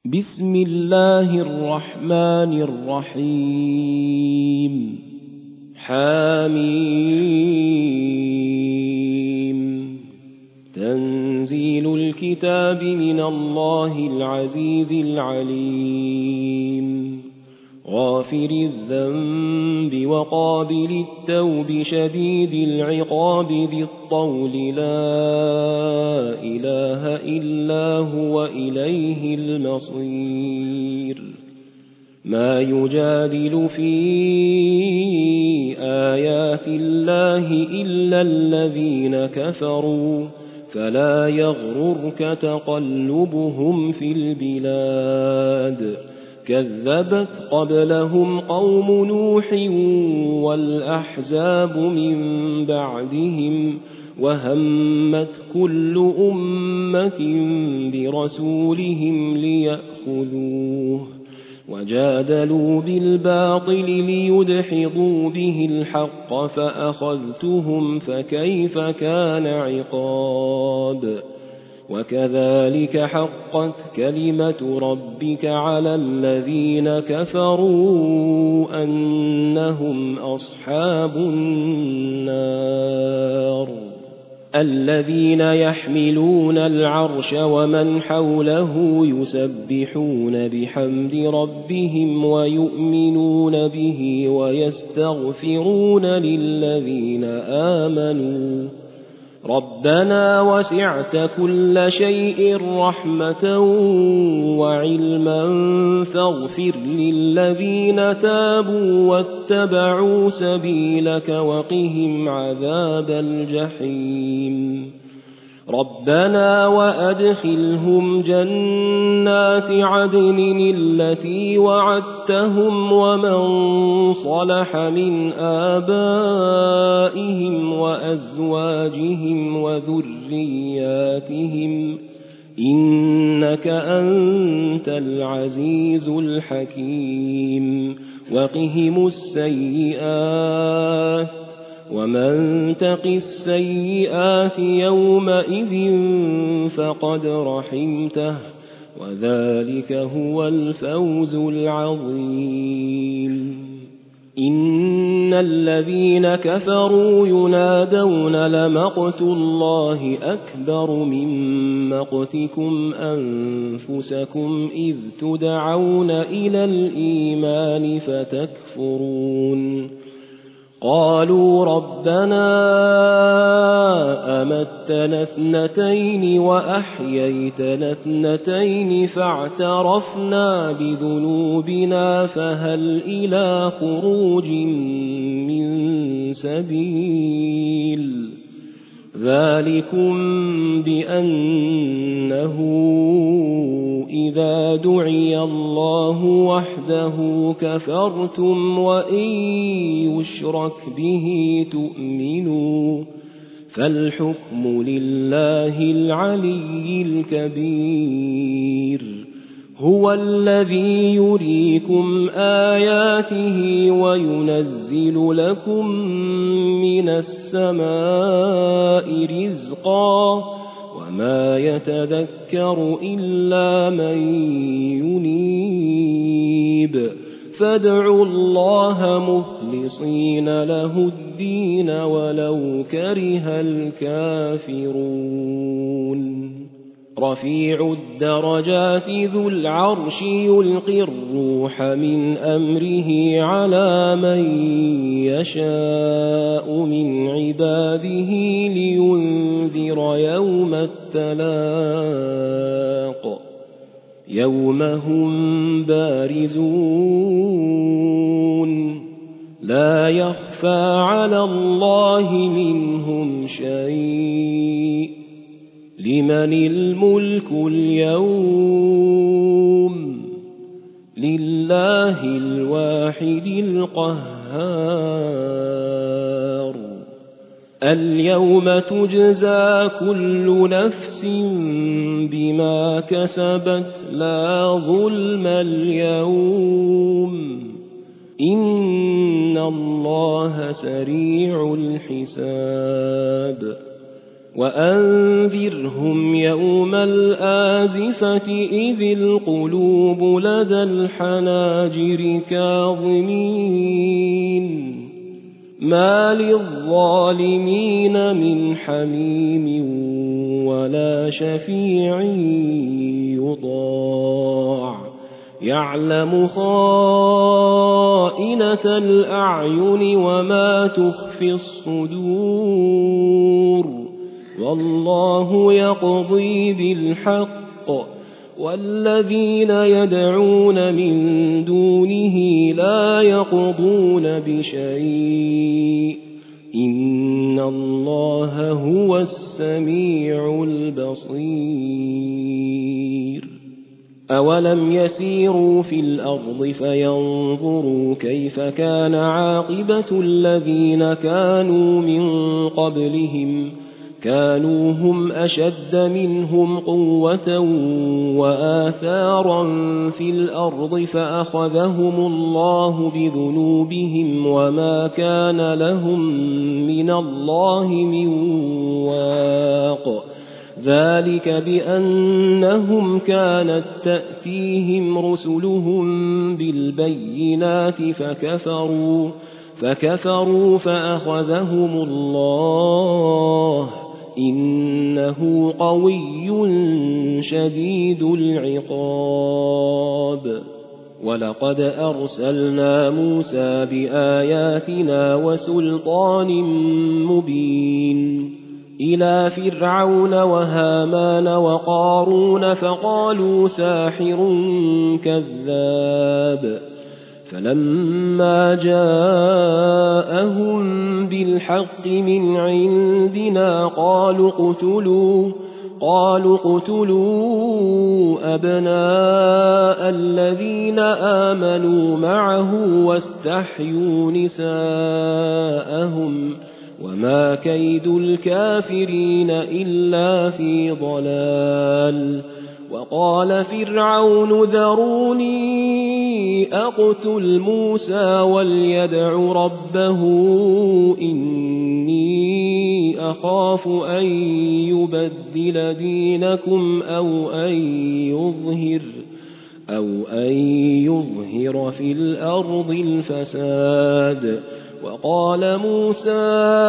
بسم الله الرحمن الرحيم حميم تنزيل الكتاب من الله العزيز العليم غافر الذنب وقابل التوب شديد العقاب ذي الطول لا إله إلا هو إليه المصير ما يجادل في آيات الله إلا الذين كفروا فلا يغررك تقلبهم في البلاد كذبت قبلهم قوم نوح والأحزاب من بعدهم وهمت كل أمة برسولهم ليأخذوه وجادلوا بالباطل ليدحضوا به الحق فأخذتهم فكيف كان عقاب وكذلك حقت كلمة ربك على الذين كفروا أنهم أصحاب النار الذين يحملون العرش ومن حوله يسبحون بحمد ربهم ويؤمنون به ويستغفرون للذين آمنوا ربنا وسعت كل شيء رحمة وعلما فاغفر للذين تابوا واتبعوا سبيلك وقهم عذاب الجحيم ربنا وأدخلهم جنات عدن التي وعدتهم ومن صلح من آبائهم وأزواجهم وذرياتهم إنك أنت العزيز الحكيم وقهم السيئات ومن تق السيئات يومئذ فقد رحمته وذلك هو الفوز العظيم إن الذين كفروا ينادون لمقت الله أكبر من مقتكم أنفسكم إذ تدعون إلى الإيمان فتكفرون قالوا ربنا أمتنا اثنتين وأحييتنا اثنتين فاعترفنا بذنوبنا فهل إلى خروج من سبيل ذلكم بأنه إذا دعي الله وحده كفرتم وإن يشرك به تؤمنوا فالحكم لله العلي الكبير هو الذي يريكم آياته وينزل لكم من السماء رزقا وما يتذكر إلا من ينيب فادعوا الله مخلصين له الدين ولو كره الكافرون رفيع الدرجات ذو العرش يلقي الروح من أمره على من يشاء من عباده لينذر يوم التلاق يوم هم بارزون لا يخفى على الله منهم شيء لمن الملك اليوم لله الواحد القهار اليوم تجزى كل نفس بما كسبت لا ظلم اليوم إن الله سريع الحساب وأنذرهم يوم الآزفة إذ القلوب لدى الحناجر كاظمين ما للظالمين من حميم ولا شفيع يطاع يعلم خائنة الأعين وما تخفي الصدور والله يقضي بالحق والذين يدعون من دونه لا يقضون بشيء إن الله هو السميع البصير أولم يسيروا في الأرض فينظروا كيف كان عاقبة الذين كانوا من قبلهم كانوا هم أشد منهم قوة وآثارا في الأرض فأخذهم الله بذنوبهم وما كان لهم من الله من واق ذلك بأنهم كانت تأتيهم رسلهم بالبينات فكفروا فأخذهم الله إنه قوي شديد العقاب ولقد أرسلنا موسى بآياتنا وسلطان مبين إلى فرعون وهامان وقارون فقالوا ساحر كذاب فلما جاءهم بالحق من عندنا قالوا اقتلوا أبناء الذين آمنوا معه واستحيوا نساءهم وما كيد الكافرين إلا في ضلال وقال فرعون ذروني أقتل موسى وليدع ربه إني أخاف أن يبدل دينكم أو أن يظهر في الأرض الفساد وقال موسى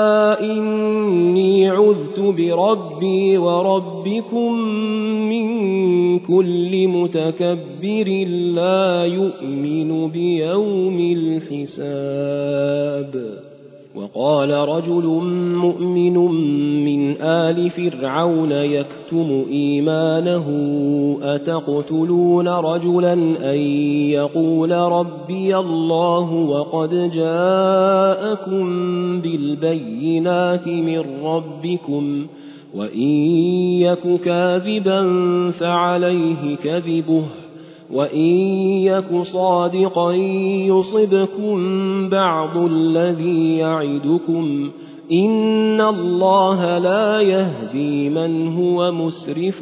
إني عذت بربي وربكم من كل متكبر لا يؤمن بيوم الحساب وقال رجل مؤمن من آل فرعون يكتم إيمانه أتقتلون رجلا أن يقول ربي الله وقد جاءكم بالبينات من ربكم وإن يك كاذبا فعليه كذبه وإن يك صادقا يصبكم بعض الذي يعدكم إن الله لا يهدي من هو مسرف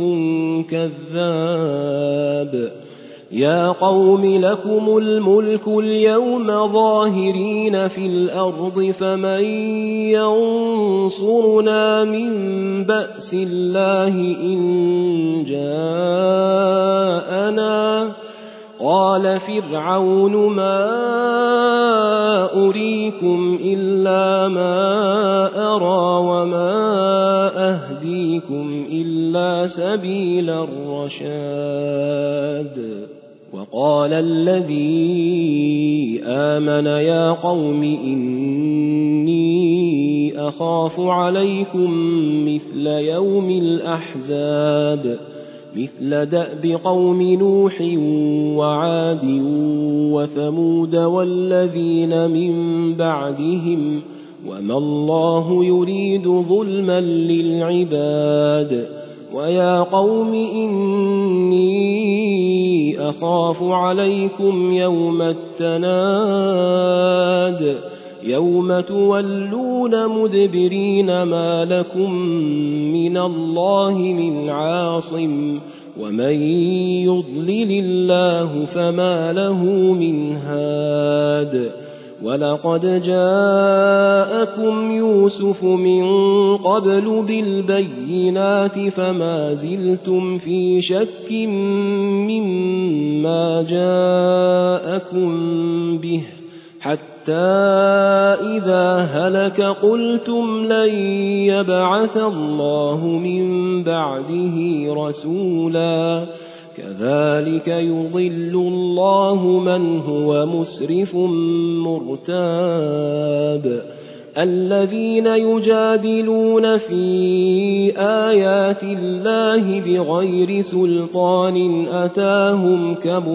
كذاب يا قوم لكم الملك اليوم ظاهرين في الأرض فمن ينصرنا من بأس الله إن جاءنا قال فرعون ما أريكم إلا ما أرى وما أهديكم إلا سبيل الرشاد وقال الذي آمن يا قوم إني أخاف عليكم مثل يوم الأحزاب مثل دأب قوم نوح وعاد وثمود والذين من بعدهم وما الله يريد ظلما للعباد ويا قوم إني أخاف عليكم يوم التناد يوم تولون مدبرين ما لكم من الله من عاصم ومن يضلل الله فما له من هاد ولقد جاءكم يوسف من قبل بالبينات فما زلتم في شك مما جاءكم به حتى إذا هلك قلتم لن يبعث الله من بعده رسولا كذلك يضل الله من هو مسرف مرتاب الذين يجادلون في آيات الله بغير سلطان أتاهم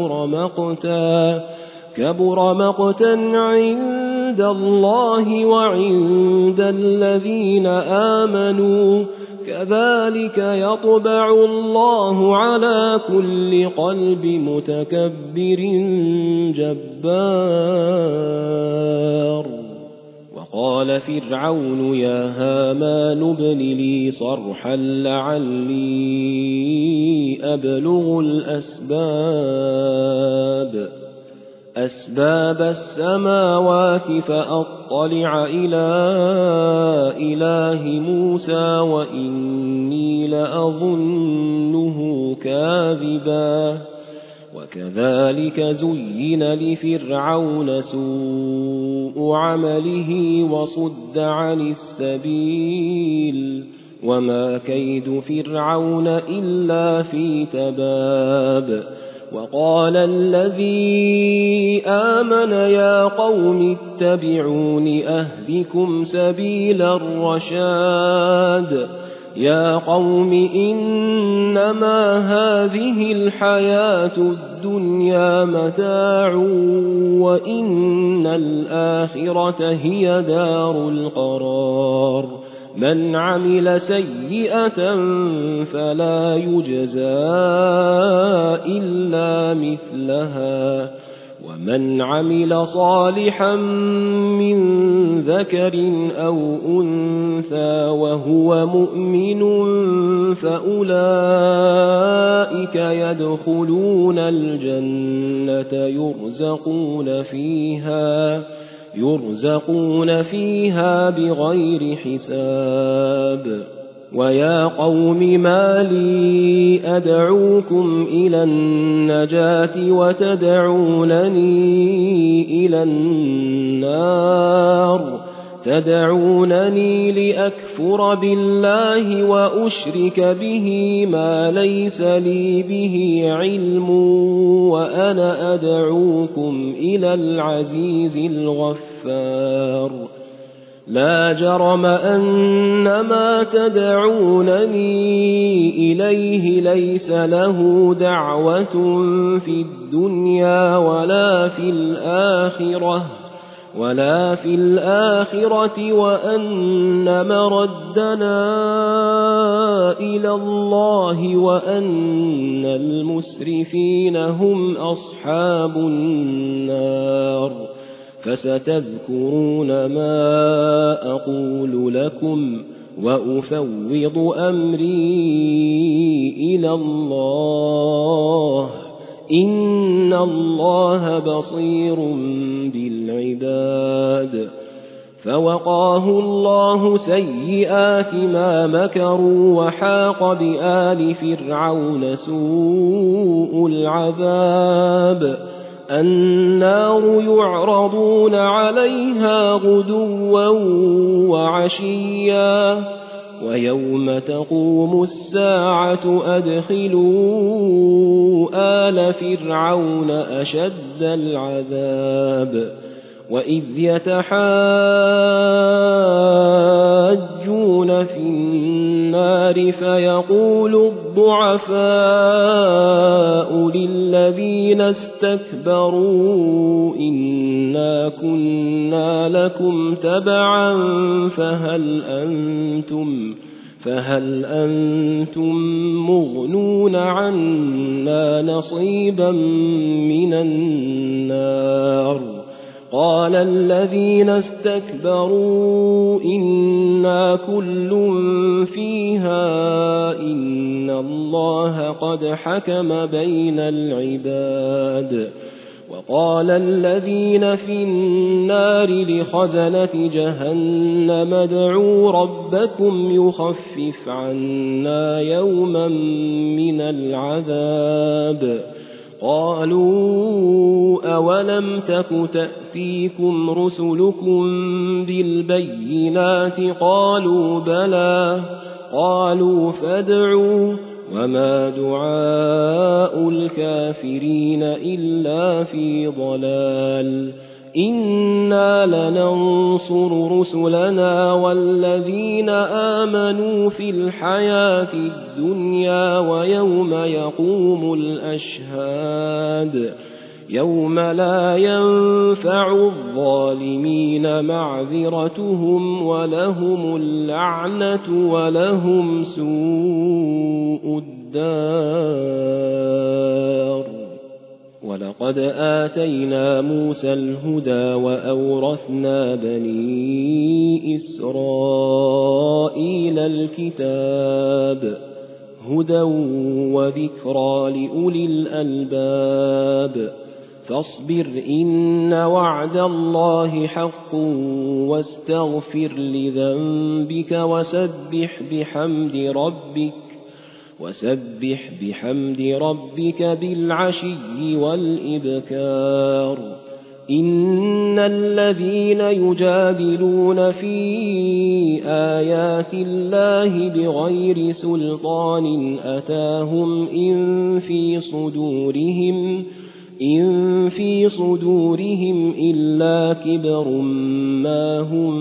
كبر مقتا عند الله وعند الذين آمنوا كذلك يطبع الله على كل قلب متكبر جبار وقال فرعون يا هامان ابن لي صرحا لعلي أبلغ أسباب السماوات فأطلع إلى إله موسى وإني لأظنه كاذبا وكذلك زين لفرعون سوء عمله وصد عن السبيل وما كيد فرعون إلا في تباب وقال الذي آمن يا قوم اتبعون أهدكم سبيل الرشاد يا قوم إنما هذه الحياة الدنيا متاع وإن الآخرة هي دار القرار من عمل سيئة فلا يجزى إلا مثلها ومن عمل صالحا من ذكر أو أنثى وهو مؤمن فأولئك يدخلون الجنة يرزقون فيها بغير حساب ويا قوم ما لي أدعوكم إلى النجاة وتدعونني إلى النار تدعونني لأكفر بالله وأشرك به ما ليس لي به علم وأنا أدعوكم إلى العزيز الغفار لا جرم أن ما تدعونني إليه ليس له دعوة في الدنيا ولا في الآخرة وأن مردنا إلى الله وأن المسرفين هم أصحاب النار فستذكرون ما أقول لكم وأفوض أمري إلى الله إن الله بصير بالعباد فوقاه الله سيئات ما مكروا وحاق بآل فرعون سوء العذاب النار يعرضون عليها غدوا وعشيا ويوم تقوم الساعة أدخلوا آل فرعون أشد العذاب وإذ يتحاجون في النار فيقول الضعفاء للذين استكبروا إنا كنا لكم تبعا فهل أنتم مغنون عنا نصيبا من النار قال الذين استكبروا إنا كل فيها إن الله قد حكم بين العباد وقال الذين في النار لخزنة جهنم ادعوا ربكم يخفف عنا يوما من العذاب قالوا أولم تك تأتيكم رسلكم بالبينات قالوا بلى قالوا فادعوا وما دعاء الكافرين إلا في ضلال إنا لننصر رسلنا والذين آمنوا في الحياة الدنيا ويوم يقوم الأشهاد يوم لا ينفع الظالمين معذرتهم ولهم اللعنة ولهم سوء الدار ولقد آتينا موسى الهدى وأورثنا بني إسرائيل الكتاب هدى وذكرى لأولي الألباب فاصبر إن وعد الله حق واستغفر لذنبك وسبح بحمد ربك بالعشي والإبكار إن الذين يجادلون في آيات الله بغير سلطان أتاهم إن في صدورهم إلا كبر ما هم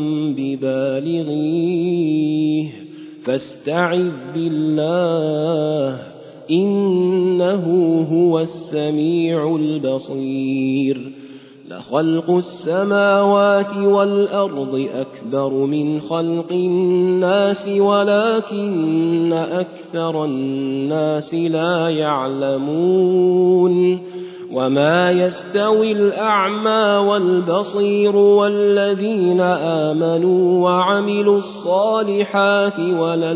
ببالغيه فاستعذ بالله إنه هو السميع البصير لخلق السماوات والأرض أكبر من خلق الناس ولكن أكثر الناس لا يعلمون وما يستوي الأعمى والبصير والذين آمنوا وعملوا الصالحات ولا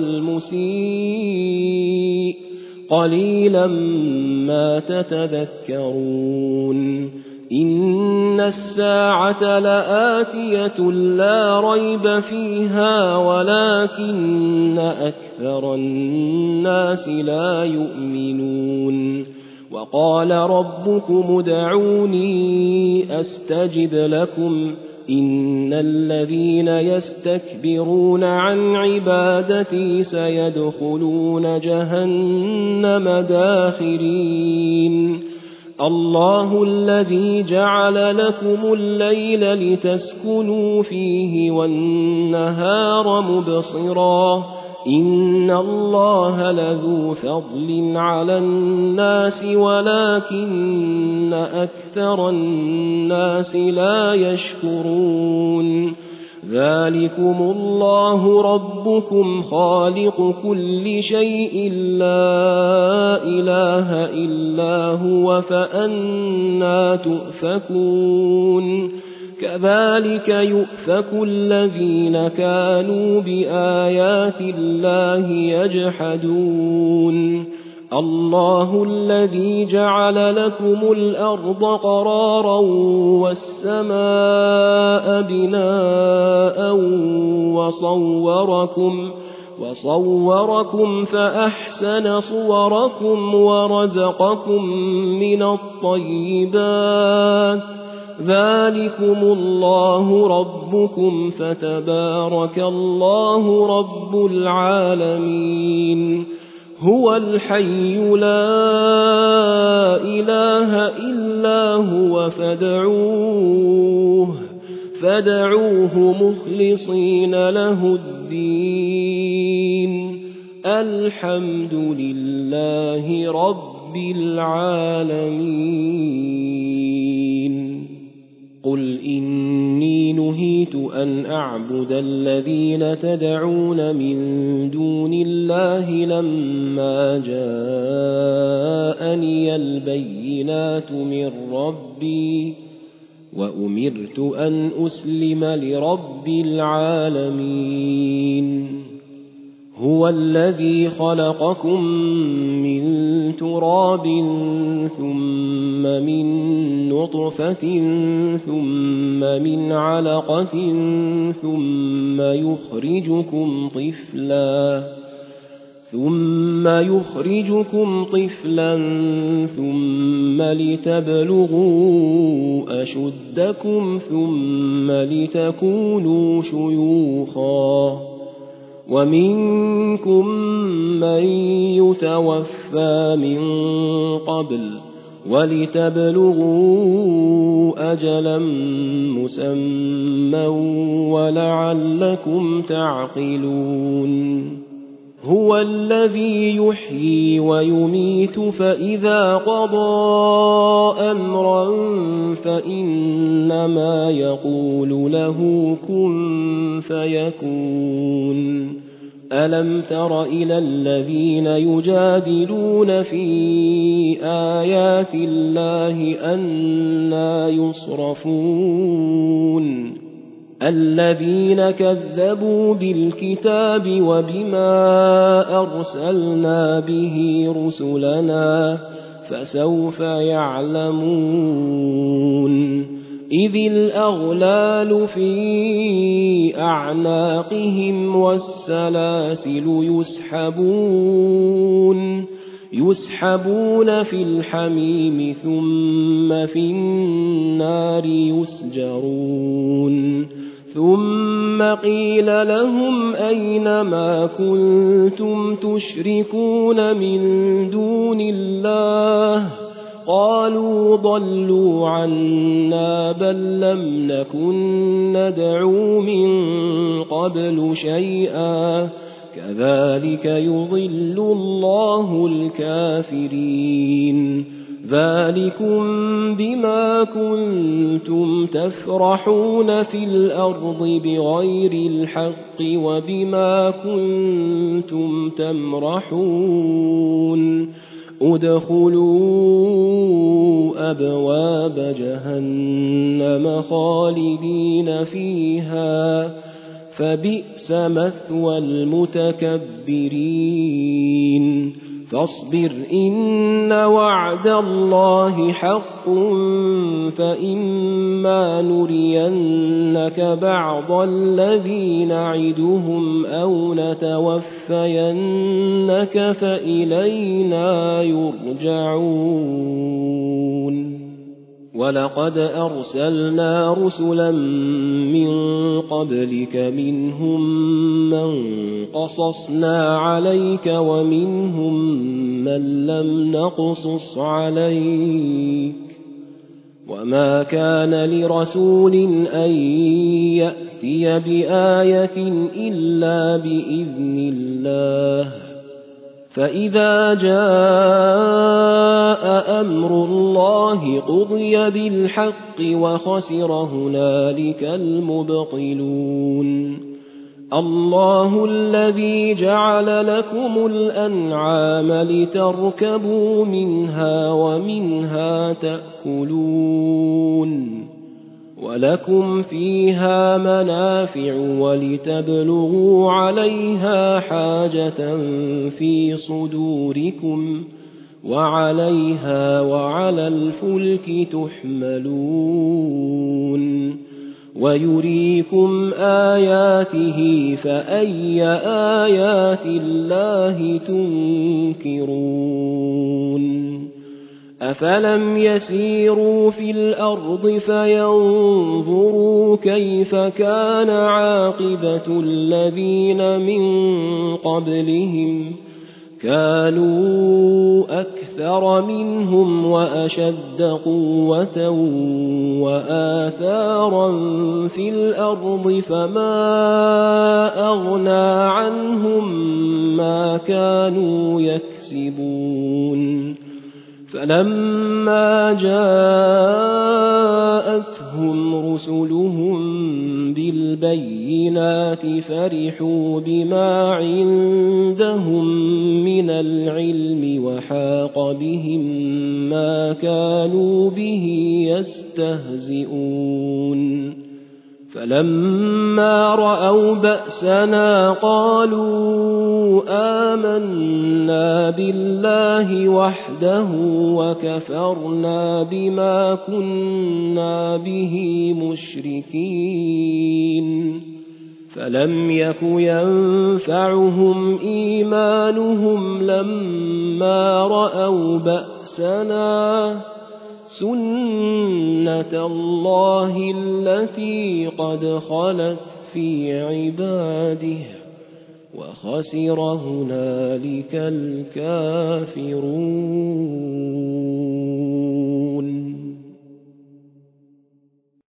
المسيء قليلا ما تتذكرون إن الساعة لآتية لا ريب فيها ولكن أكثر الناس لا يؤمنون وقال ربكم ادعوني أستجب لكم إن الذين يستكبرون عن عبادتي سيدخلون جهنم داخرين الله الذي جعل لكم الليل لتسكنوا فيه والنهار مبصرا إن الله لذو فضل على الناس ولكن أكثر الناس لا يشكرون ذلكم الله ربكم خالق كل شيء لا إله إلا هو فأنى تؤفكون كذلك يؤفك الذين كانوا بآيات الله يجحدون الله الذي جعل لكم الأرض قرارا والسماء بناء وصوركم فأحسن صوركم ورزقكم من الطيبات ذلكم الله ربكم فتبارك الله رب العالمين هو الحي لا إله إلا هو فادعوه مخلصين له الدين الحمد لله رب العالمين قل إني نهيت أن أعبد الذين تدعون من دون الله لما جاءني البينات من ربي وأمرت أن أسلم لرب العالمين هو الذي خلقكم من تراب ثم من نطفة ثم من علقة ثم يخرجكم طفلا ثم لتبلغوا أشدكم ثم لتكونوا شيوخا ومنكم من يتوفى من قبل ولتبلغوا أجلا مسمى ولعلكم تعقلون هو الذي يحيي ويميت فإذا قضى أمرا فإنما يقول له كن فيكون ألم تر إلى الذين يجادلون في آيات الله أنى يصرفون الذين كذبوا بالكتاب وبما أرسلنا به رسلنا فسوف يعلمون إذ الأغلال في أعناقهم والسلاسل يسحبون في الحميم ثم في النار يسجرون ثم قيل لهم أين ما كنتم تشركون من دون الله قالوا ضلوا عنا بل لم نكن ندعو من قبل شيئا كذلك يضل الله الكافرين ذلكم بما كنتم تفرحون في الأرض بغير الحق وبما كنتم تمرحون ادخلوا أبواب جهنم خالدين فيها فبئس مثوى المتكبرين فاصبر إن وعد الله حق فإما نرينك بعض الذي نعدهم أو نتوفينك فإلينا يرجعون ولقد أرسلنا رسلا من قبلك منهم من قصصنا عليك ومنهم من لم نقصص عليك وما كان لرسول أن يأتي بآية إلا بإذن الله فإذا جاء أمر الله قضي بالحق وخسر هنالك المبطلون الله الذي جعل لكم الأنعام لتركبوا منها ومنها تأكلون ولكم فيها منافع ولتبلغوا عليها حاجة في صدوركم وعليها وعلى الفلك تحملون ويريكم آياته فأي آيات الله تنكرون أفلم يسيروا في الأرض فينظروا كيف كان عاقبة الذين من قبلهم كانوا أكثر منهم وأشد قوة وآثارا في الأرض فما أغنى عنهم ما كانوا يكسبون فلما جاءتهم رسلهم بالبينات فرحوا بما عندهم من العلم وحاق بهم ما كانوا به يستهزئون فلما رأوا بأسنا قالوا آمنا بالله وحده وكفرنا بما كنا به مشركين فلم يك ينفعهم إيمانهم لما رأوا بأسنا سنة الله التي قد خلت في عباده وخسر هنالك الكافرون.